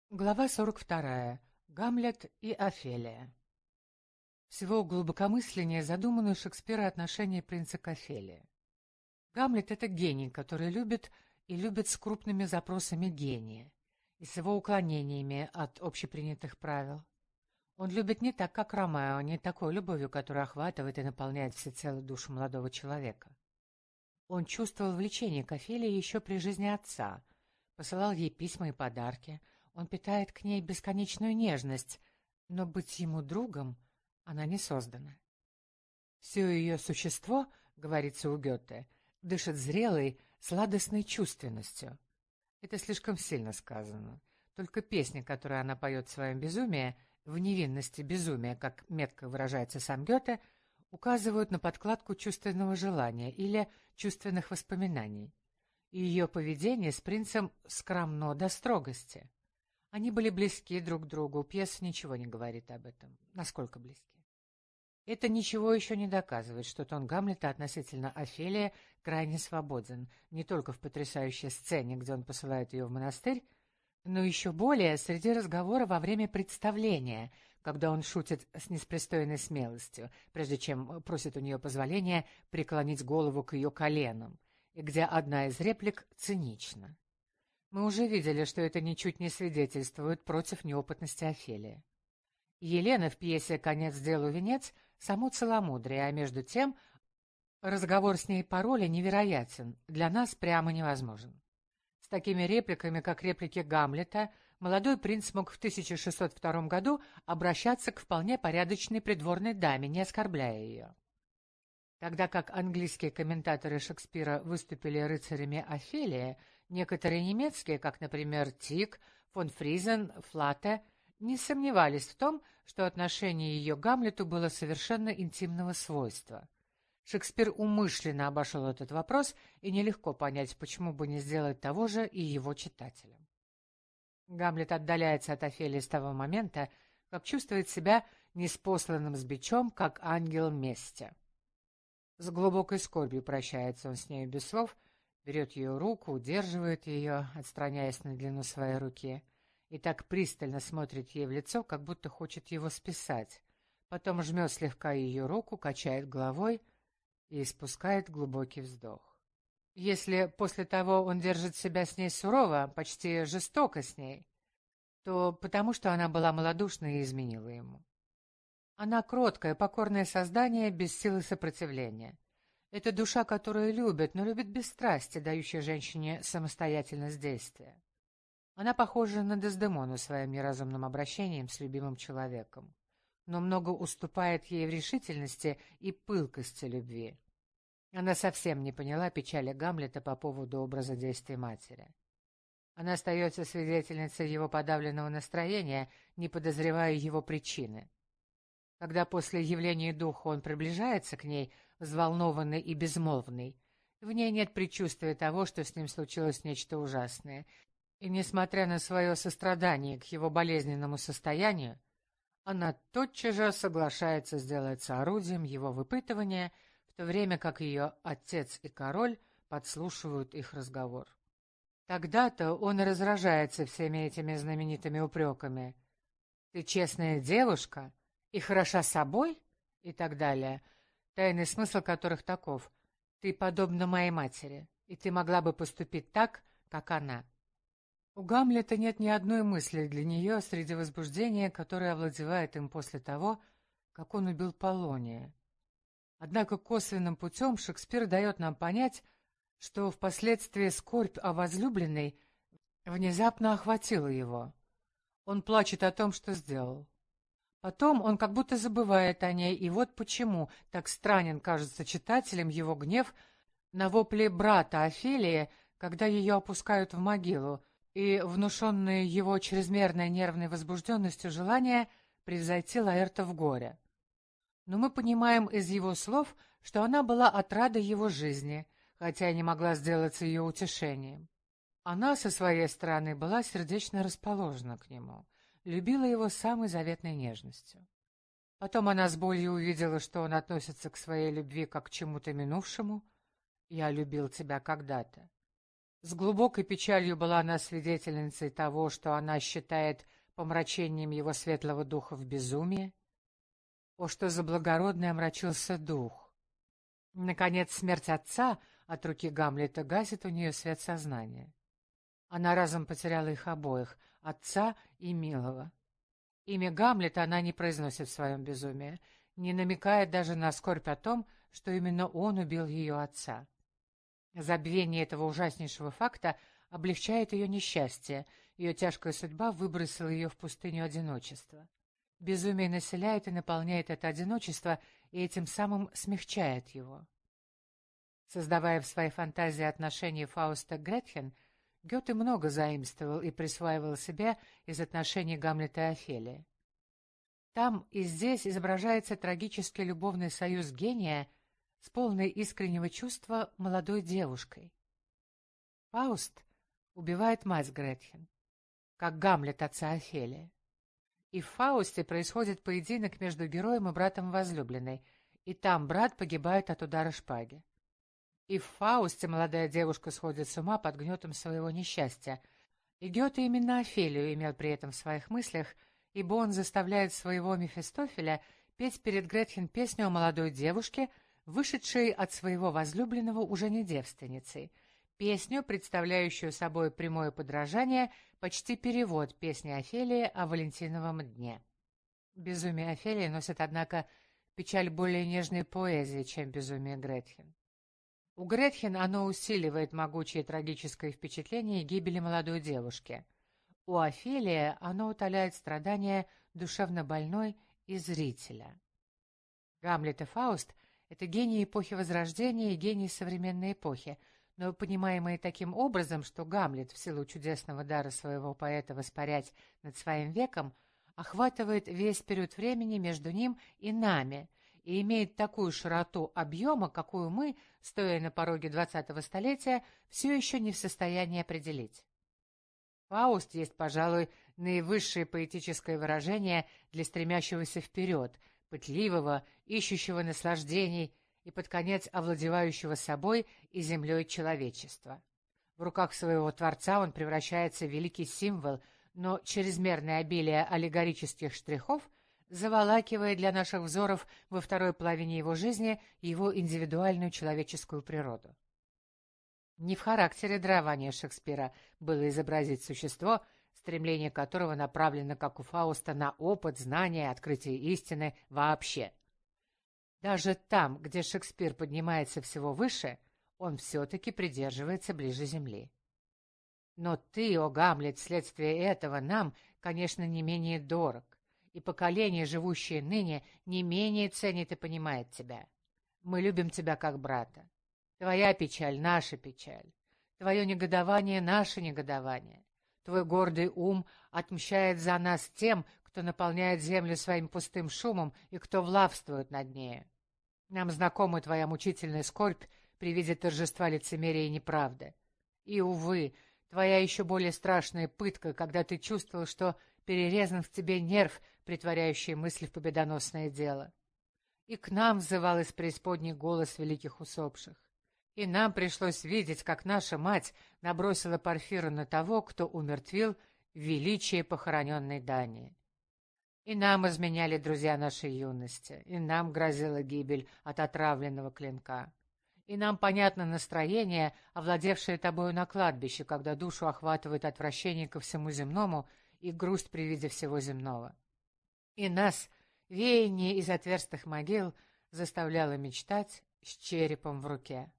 Глава 42. Гамлет и Офелия. Всего глубокомысленнее задуманы у Шекспира отношения принца к Офелии. Гамлет — это гений, который любит и любит с крупными запросами гения и с его уклонениями от общепринятых правил. Он любит не так, как Ромео, не такой любовью, которая охватывает и наполняет всецело душу молодого человека. Он чувствовал влечение к Офелии еще при жизни отца, посылал ей письма и подарки. Он питает к ней бесконечную нежность, но быть ему другом она не создана. Все ее существо, говорится у Гёте, дышит зрелой, сладостной чувственностью. Это слишком сильно сказано. Только песня, которую она поет в своем безумии, в невинности безумия, как метко выражается сам Гёте, указывают на подкладку чувственного желания или чувственных воспоминаний. И ее поведение с принцем скромно до строгости. Они были близки друг к другу, пьеса ничего не говорит об этом. Насколько близки? Это ничего еще не доказывает, что тон Гамлета относительно Офелии крайне свободен, не только в потрясающей сцене, где он посылает ее в монастырь, но еще более среди разговора во время представления, когда он шутит с непристойной смелостью, прежде чем просит у нее позволения преклонить голову к ее коленам, и где одна из реплик цинична. Мы уже видели, что это ничуть не свидетельствует против неопытности Офелии. Елена в пьесе «Конец делу венец» само целомудрие, а между тем разговор с ней по роли невероятен, для нас прямо невозможен. С такими репликами, как реплики Гамлета, молодой принц мог в 1602 году обращаться к вполне порядочной придворной даме, не оскорбляя ее. Тогда как английские комментаторы Шекспира выступили рыцарями Офелии, некоторые немецкие, как, например, Тик, фон Фризен, Флате, не сомневались в том, что отношение ее к Гамлету было совершенно интимного свойства. Шекспир умышленно обошел этот вопрос, и нелегко понять, почему бы не сделать того же и его читателям. Гамлет отдаляется от Офелии с того момента, как чувствует себя ниспосланным с бичом, как ангел мести. С глубокой скорбью прощается он с нею без слов, берет ее руку, удерживает ее, отстраняясь на длину своей руки, и так пристально смотрит ей в лицо, как будто хочет его списать. Потом жмет слегка ее руку, качает головой и испускает глубокий вздох. Если после того он держит себя с ней сурово, почти жестоко с ней, то потому что она была малодушна и изменила ему. Она кроткое, покорное создание, без силы сопротивления. Это душа, которая любит, но любит без страсти, дающая женщине самостоятельность действия. Она похожа на Дездемону своим неразумным обращением с любимым человеком, но много уступает ей в решительности и пылкости любви. Она совсем не поняла печали Гамлета по поводу образа действий матери. Она остается свидетельницей его подавленного настроения, не подозревая его причины. Когда после явления духа он приближается к ней, взволнованный и безмолвный, в ней нет предчувствия того, что с ним случилось нечто ужасное, и, несмотря на свое сострадание к его болезненному состоянию, она тотчас же соглашается сделаться орудием его выпытывания, в то время как ее отец и король подслушивают их разговор. Тогда-то он разражается всеми этими знаменитыми упреками. «Ты честная девушка и хороша собой?» и так далее, тайный смысл которых таков: «Ты подобна моей матери, и ты могла бы поступить так, как она». У Гамлета нет ни одной мысли для нее среди возбуждения, которое овладевает им после того, как он убил Полония. Однако косвенным путем Шекспир дает нам понять, что впоследствии скорбь о возлюбленной внезапно охватила его. Он плачет о том, что сделал. Потом он как будто забывает о ней, и вот почему так странен кажется читателям его гнев на вопли брата Офелии, когда ее опускают в могилу, и внушенное его чрезмерной нервной возбужденностью желание превзойти Лаэрта в горе. Но мы понимаем из его слов, что она была отрадой его жизни, хотя и не могла сделаться ее утешением. Она, со своей стороны, была сердечно расположена к нему, любила его самой заветной нежностью. Потом она с болью увидела, что он относится к своей любви как к чему-то минувшему. «Я любил тебя когда-то». С глубокой печалью была она свидетельницей того, что она считает помрачением его светлого духа в безумии. О, что за благородный омрачился дух! Наконец, смерть отца от руки Гамлета гасит у нее свет сознания. Она разом потеряла их обоих, отца и милого. Имя Гамлета она не произносит в своем безумии, не намекает даже на скорбь о том, что именно он убил ее отца. Забвение этого ужаснейшего факта облегчает ее несчастье, ее тяжкая судьба выбросила ее в пустыню одиночества. Безумие населяет и наполняет это одиночество, и этим самым смягчает его. Создавая в своей фантазии отношения Фауста к Гретхен, Гёте много заимствовал и присваивал себе из отношений Гамлета и Офелии. Там и здесь изображается трагический любовный союз гения с полной искреннего чувства молодой девушкой. Фауст убивает мать Гретхен, как Гамлет отца Офелии. И в Фаусте происходит поединок между героем и братом возлюбленной, и там брат погибает от удара шпаги. И в Фаусте молодая девушка сходит с ума под гнетом своего несчастья. И Гёте именно Офелию имел при этом в своих мыслях, ибо он заставляет своего Мефистофеля петь перед Гретхен песню о молодой девушке, вышедшей от своего возлюбленного уже не девственницей, песню, представляющую собой прямое подражание, почти перевод песни Офелии о Валентиновом дне. Безумие Офелии носит, однако, печаль более нежной поэзии, чем безумие Гретхен. У Гретхен оно усиливает могучее трагическое впечатление гибели молодой девушки. У Офелии оно утоляет страдания душевно больной и зрителя. Гамлет и Фауст — это гении эпохи Возрождения и гении современной эпохи, но понимаемые таким образом, что Гамлет, в силу чудесного дара своего поэта воспарять над своим веком, охватывает весь период времени между ним и нами и имеет такую широту объема, какую мы, стоя на пороге 20-го столетия, все еще не в состоянии определить. Фауст есть, пожалуй, наивысшее поэтическое выражение для стремящегося вперед, пытливого, ищущего наслаждений и под конец овладевающего собой и землей человечества. В руках своего Творца он превращается в великий символ, но чрезмерное обилие аллегорических штрихов заволакивает для наших взоров во второй половине его жизни его индивидуальную человеческую природу. Не в характере дарования Шекспира было изобразить существо, стремление которого направлено, как у Фауста, на опыт, знание, открытие истины вообще. Даже там, где Шекспир поднимается всего выше, он все-таки придерживается ближе земли. Но ты, о Гамлет, вследствие этого нам, конечно, не менее дорог, и поколение, живущее ныне, не менее ценит и понимает тебя. Мы любим тебя как брата. Твоя печаль — наша печаль. Твое негодование — наше негодование. Твой гордый ум отмщает за нас тем, кто наполняет землю своим пустым шумом и кто властвует над нею. Нам знакома твоя мучительная скорбь при виде торжества лицемерия и неправды. И, увы, твоя еще более страшная пытка, когда ты чувствовал, что перерезан в тебе нерв, притворяющий мысль в победоносное дело. И к нам взывал из преисподней голос великих усопших. И нам пришлось видеть, как наша мать набросила Порфиру на того, кто умертвил величие похороненной Дании. И нам изменяли друзья нашей юности, и нам грозила гибель от отравленного клинка. И нам понятно настроение, овладевшее тобою на кладбище, когда душу охватывает отвращение ко всему земному и грусть при виде всего земного. И нас веяние из отверстых могил заставляло мечтать с черепом в руке.